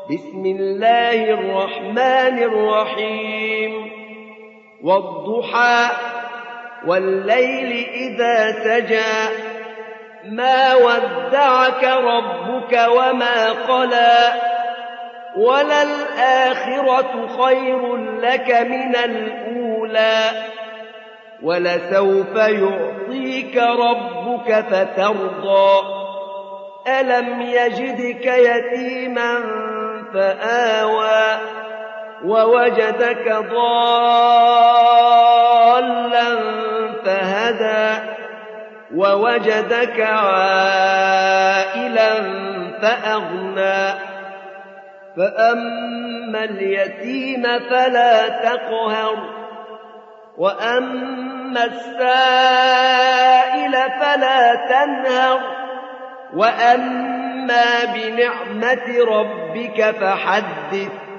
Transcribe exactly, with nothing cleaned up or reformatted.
بسم الله الرحمن الرحيم والضحى والليل إذا سجى ما ودعك ربك وما قلى وللآخرة خير لك من الأولى ولسوف يعطيك ربك فترضى ألم يجدك يتيما فآوى ووجدك ضالا فهدى ووجدك عائلا فأغنى فأما اليتيم فلا تقهر وأما السائل فلا تنهر وأما بنعمة ربك فحدث